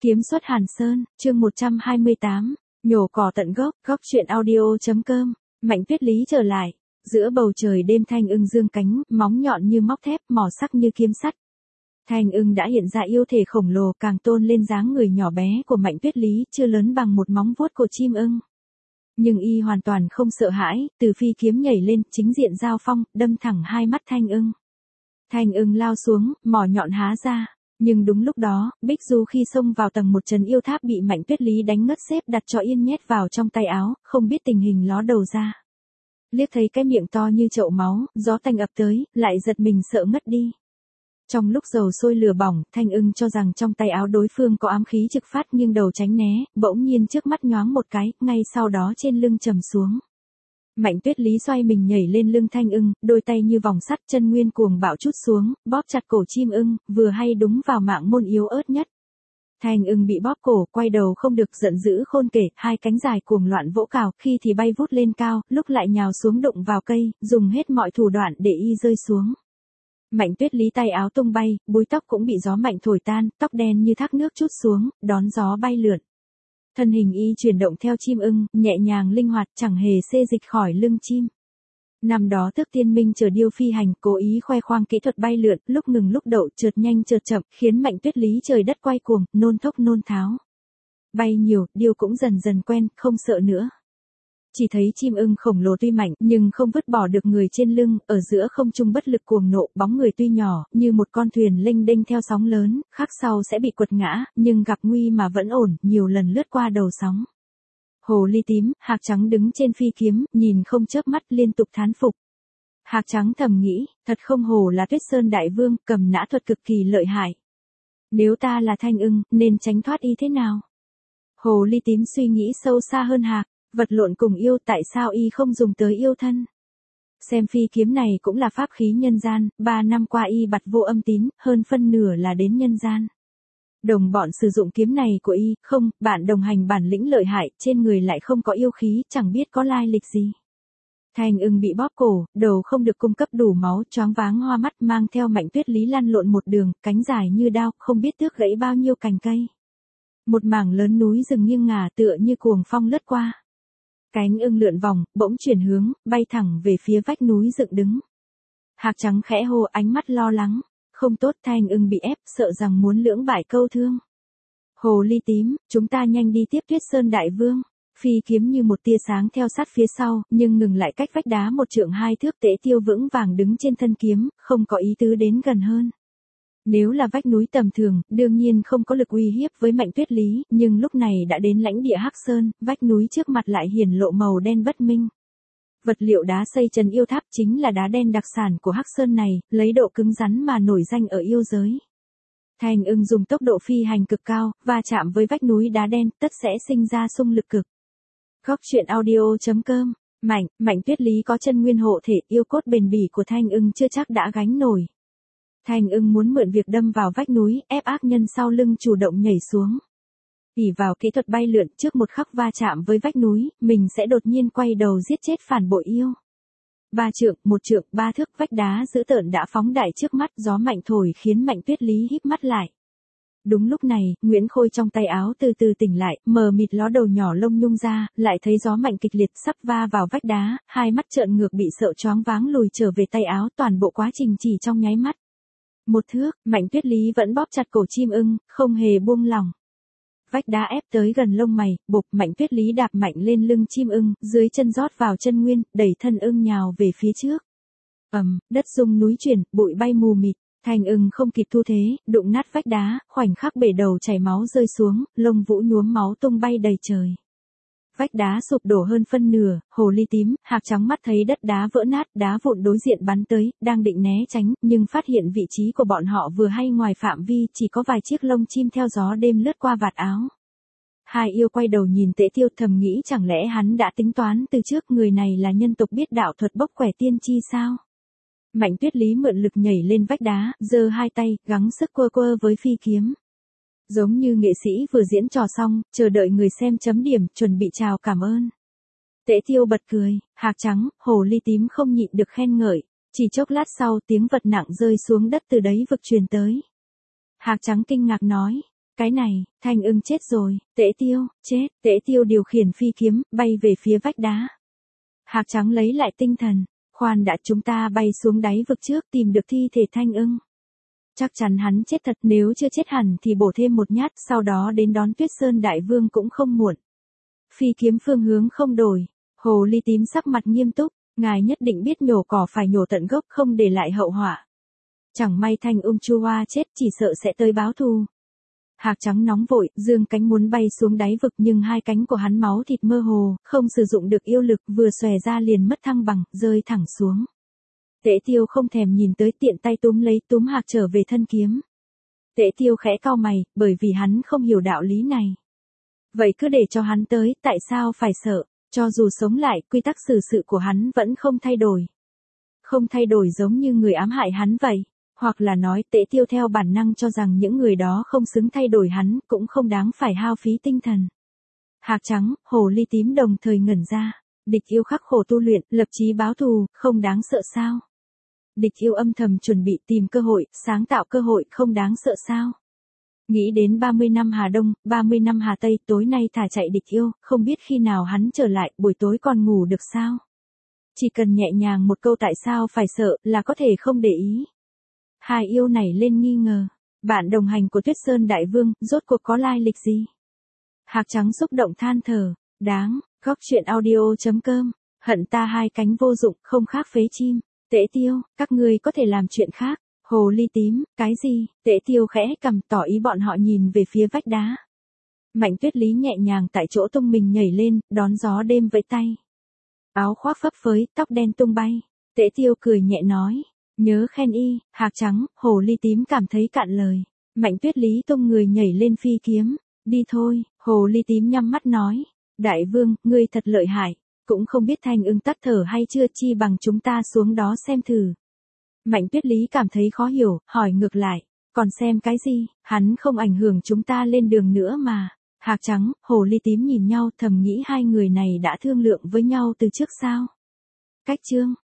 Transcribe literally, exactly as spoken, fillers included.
Kiếm xuất Hàn Sơn, chương một trăm hai mươi tám, nhổ cỏ tận gốc, góc truyện audio.com, Mạnh Tuyết Lý trở lại, giữa bầu trời đêm Thanh Ưng dương cánh, móng nhọn như móc thép, mỏ sắc như kiếm sắt. Thanh Ưng đã hiện ra yêu thể khổng lồ, càng tôn lên dáng người nhỏ bé của Mạnh Tuyết Lý, chưa lớn bằng một móng vuốt của chim ưng. Nhưng y hoàn toàn không sợ hãi, từ phi kiếm nhảy lên, chính diện giao phong, đâm thẳng hai mắt Thanh Ưng. Thanh Ưng lao xuống, mỏ nhọn há ra. Nhưng đúng lúc đó, Bích Du khi xông vào tầng một trấn yêu tháp bị Mạnh Tuyết Lý đánh ngất xếp đặt cho yên nhét vào trong tay áo, không biết tình hình ló đầu ra. Liếc thấy cái miệng to như chậu máu, gió tanh ập tới, lại giật mình sợ ngất đi. Trong lúc dầu sôi lửa bỏng, Thanh Ưng cho rằng trong tay áo đối phương có ám khí trực phát nhưng đầu tránh né, bỗng nhiên trước mắt nhoáng một cái, ngay sau đó trên lưng trầm xuống. Mạnh Tuyết Lý xoay mình nhảy lên lưng Thanh Ưng, đôi tay như vòng sắt, chân nguyên cuồng bạo trút xuống, bóp chặt cổ chim ưng, vừa hay đúng vào mạng môn yếu ớt nhất. Thanh Ưng bị bóp cổ, quay đầu không được, giận dữ khôn kể, hai cánh dài cuồng loạn vỗ cào, khi thì bay vút lên cao, lúc lại nhào xuống đụng vào cây, dùng hết mọi thủ đoạn để y rơi xuống. Mạnh Tuyết Lý tay áo tung bay, búi tóc cũng bị gió mạnh thổi tan, tóc đen như thác nước trút xuống, đón gió bay lượn. Thân hình y chuyển động theo chim ưng, nhẹ nhàng linh hoạt, chẳng hề xê dịch khỏi lưng chim. Năm đó Tước Tiên Minh chờ điêu phi hành, cố ý khoe khoang kỹ thuật bay lượn, lúc ngừng lúc đậu, chợt nhanh chợt chậm, khiến Mạnh Tuyết Lý trời đất quay cuồng, nôn thốc nôn tháo. Bay nhiều, điêu cũng dần dần quen, không sợ nữa. Chỉ thấy chim ưng khổng lồ tuy mạnh, nhưng không vứt bỏ được người trên lưng, ở giữa không trung bất lực cuồng nộ, bóng người tuy nhỏ, như một con thuyền lênh đênh theo sóng lớn, khắc sau sẽ bị quật ngã, nhưng gặp nguy mà vẫn ổn, nhiều lần lướt qua đầu sóng. Hồ ly tím, hạc trắng đứng trên phi kiếm, nhìn không chớp mắt, liên tục thán phục. Hạc trắng thầm nghĩ, thật không hổ là Tuyết Sơn đại vương, cầm nã thuật cực kỳ lợi hại. Nếu ta là Thanh Ưng, nên tránh thoát y thế nào? Hồ ly tím suy nghĩ sâu xa hơn hạc. Vật lộn cùng yêu, tại sao y không dùng tới yêu thân? Xem phi kiếm này cũng là pháp khí nhân gian, ba năm qua y bặt vô âm tín, hơn phân nửa là đến nhân gian. Đồng bọn sử dụng kiếm này của y, không, bạn đồng hành bản lĩnh lợi hại, trên người lại không có yêu khí, chẳng biết có lai lịch gì. Thanh Ưng bị bóp cổ, đầu không được cung cấp đủ máu, choáng váng hoa mắt, mang theo Mạnh Tuyết Lý lăn lộn một đường, cánh dài như đao, không biết tước gãy bao nhiêu cành cây. Một mảng lớn núi rừng nghiêng ngả tựa như cuồng phong lướt qua. Cánh ưng lượn vòng, bỗng chuyển hướng, bay thẳng về phía vách núi dựng đứng. Hạc trắng khẽ hô, ánh mắt lo lắng. Không tốt, Thanh Ưng bị ép, sợ rằng muốn lưỡng bại câu thương. Hồ ly tím, chúng ta nhanh đi tiếp Tuyết Sơn đại vương. Phi kiếm như một tia sáng theo sát phía sau, nhưng ngừng lại cách vách đá một trượng hai thước. Tế Tiêu vững vàng đứng trên thân kiếm, không có ý tứ đến gần hơn. Nếu là vách núi tầm thường, đương nhiên không có lực uy hiếp với Mạnh Tuyết Lý, nhưng lúc này đã đến lãnh địa Hắc Sơn, vách núi trước mặt lại hiển lộ màu đen bất minh. Vật liệu đá xây trấn yêu tháp chính là đá đen đặc sản của Hắc Sơn này, lấy độ cứng rắn mà nổi danh ở yêu giới. Thanh Ưng dùng tốc độ phi hành cực cao, va chạm với vách núi đá đen, tất sẽ sinh ra xung lực cực. Góc truyện audio.com, Mạnh, Mạnh Tuyết Lý có chân nguyên hộ thể, yêu cốt bền bỉ của Thanh Ưng chưa chắc đã gánh nổi. Thanh Ưng muốn mượn việc đâm vào vách núi, ép ác nhân sau lưng chủ động nhảy xuống. ỷ vào kỹ thuật bay lượn, trước một khắc va chạm với vách núi, mình sẽ đột nhiên quay đầu giết chết phản bội yêu. Ba trượng, một trượng, ba thước, vách đá dữ tợn đã phóng đại trước mắt, gió mạnh thổi khiến Mạnh Tuyết Lý híp mắt lại. Đúng lúc này, Nguyễn Khôi trong tay áo từ từ tỉnh lại, mờ mịt ló đầu nhỏ lông nhung ra, lại thấy gió mạnh kịch liệt sắp va vào vách đá, hai mắt trợn ngược bị sợ choáng váng lùi trở về tay áo, toàn bộ quá trình chỉ trong nháy mắt. Một thước, Mạnh Tuyết Lý vẫn bóp chặt cổ chim ưng, không hề buông lỏng. Vách đá ép tới gần lông mày, bụp, Mạnh Tuyết Lý đạp mạnh lên lưng chim ưng, dưới chân rót vào chân nguyên, đẩy thân ưng nhào về phía trước. Ầm, đất rung núi chuyển, bụi bay mù mịt, Thanh Ưng không kịp thu thế, đụng nát vách đá, khoảnh khắc bể đầu chảy máu rơi xuống, lông vũ nhuốm máu tung bay đầy trời. Vách đá sụp đổ hơn phân nửa, hồ ly tím, hạc trắng mắt thấy đất đá vỡ nát, đá vụn đối diện bắn tới, đang định né tránh, nhưng phát hiện vị trí của bọn họ vừa hay ngoài phạm vi, chỉ có vài chiếc lông chim theo gió đêm lướt qua vạt áo. Hai yêu quay đầu nhìn Tế Tiêu, thầm nghĩ chẳng lẽ hắn đã tính toán từ trước, người này là nhân tộc biết đạo thuật bốc quẻ tiên tri sao? Mạnh Tuyết Lý mượn lực nhảy lên vách đá, giơ hai tay, gắng sức quơ quơ với phi kiếm. Giống như nghệ sĩ vừa diễn trò xong, chờ đợi người xem chấm điểm, chuẩn bị chào cảm ơn. Tế Tiêu bật cười, hạc trắng, hồ ly tím không nhịn được khen ngợi. Chỉ chốc lát sau, tiếng vật nặng rơi xuống đất từ đấy vực truyền tới. Hạc trắng kinh ngạc nói, Cái này, Thanh Ưng chết rồi, Tễ Tiêu, chết, Tễ Tiêu điều khiển phi kiếm, bay về phía vách đá. Hạc Trắng lấy lại tinh thần, khoan đã, chúng ta bay xuống đáy vực trước tìm được thi thể Thanh Ưng. Chắc chắn hắn chết thật, nếu chưa chết hẳn thì bổ thêm một nhát, sau đó đến đón Tuyết Sơn Đại Vương cũng không muộn. Phi kiếm phương hướng không đổi, hồ ly tím sắc mặt nghiêm túc, ngài nhất định biết nhổ cỏ phải nhổ tận gốc, không để lại hậu họa. Chẳng may Thanh Ung Chu Hoa chết, chỉ sợ sẽ tới báo thù. Hạc Trắng nóng vội, dương cánh muốn bay xuống đáy vực, nhưng hai cánh của hắn máu thịt mơ hồ, không sử dụng được yêu lực, vừa xòe ra liền mất thăng bằng, rơi thẳng xuống. Tễ Tiêu không thèm nhìn tới, tiện tay túm lấy, túm Hạc trở về thân kiếm. Tễ Tiêu khẽ cau mày, bởi vì hắn không hiểu đạo lý này. Vậy cứ để cho hắn tới, tại sao phải sợ, cho dù sống lại, quy tắc xử sự của hắn vẫn không thay đổi. Không thay đổi giống như người ám hại hắn vậy. Hoặc là nói, Tễ Tiêu theo bản năng cho rằng những người đó không xứng thay đổi hắn, cũng không đáng phải hao phí tinh thần. Hạc Trắng, hồ ly tím đồng thời ngẩn ra. Địch Yêu khắc khổ tu luyện, lập chí báo thù, không đáng sợ sao? Địch Yêu âm thầm chuẩn bị tìm cơ hội, sáng tạo cơ hội, không đáng sợ sao? Nghĩ đến ba mươi năm Hà Đông, ba mươi năm Hà Tây, tối nay thả chạy Địch Yêu, không biết khi nào hắn trở lại, buổi tối còn ngủ được sao? Chỉ cần nhẹ nhàng một câu tại sao phải sợ, là có thể không để ý. Hai yêu này lên nghi ngờ, bạn đồng hành của Tuyết Sơn Đại Vương, rốt cuộc có lai lịch gì? Hạc Trắng xúc động than thở, đáng, góc truyện audio chấm com, hận ta hai cánh vô dụng, không khác phế chim. Tễ Tiêu, các ngươi có thể làm chuyện khác. Hồ ly tím, cái gì? Tễ Tiêu khẽ cầm, tỏ ý bọn họ nhìn về phía vách đá. Mạnh Tuyết Lý nhẹ nhàng tại chỗ tung mình nhảy lên, đón gió đêm với tay. Áo khoác phấp phới, tóc đen tung bay. Tễ Tiêu cười nhẹ nói, nhớ khen y. Hạc Trắng, hồ ly tím cảm thấy cạn lời. Mạnh Tuyết Lý tung người nhảy lên phi kiếm. Đi thôi, hồ ly tím nhắm mắt nói. Đại vương, ngươi thật lợi hại. Cũng không biết Thanh Ưng tắt thở hay chưa, chi bằng chúng ta xuống đó xem thử. Mạnh Tuyết Lý cảm thấy khó hiểu, hỏi ngược lại. Còn xem cái gì, hắn không ảnh hưởng chúng ta lên đường nữa mà. Hạc Trắng, hồ ly tím nhìn nhau, thầm nghĩ hai người này đã thương lượng với nhau từ trước sao. Cách chương.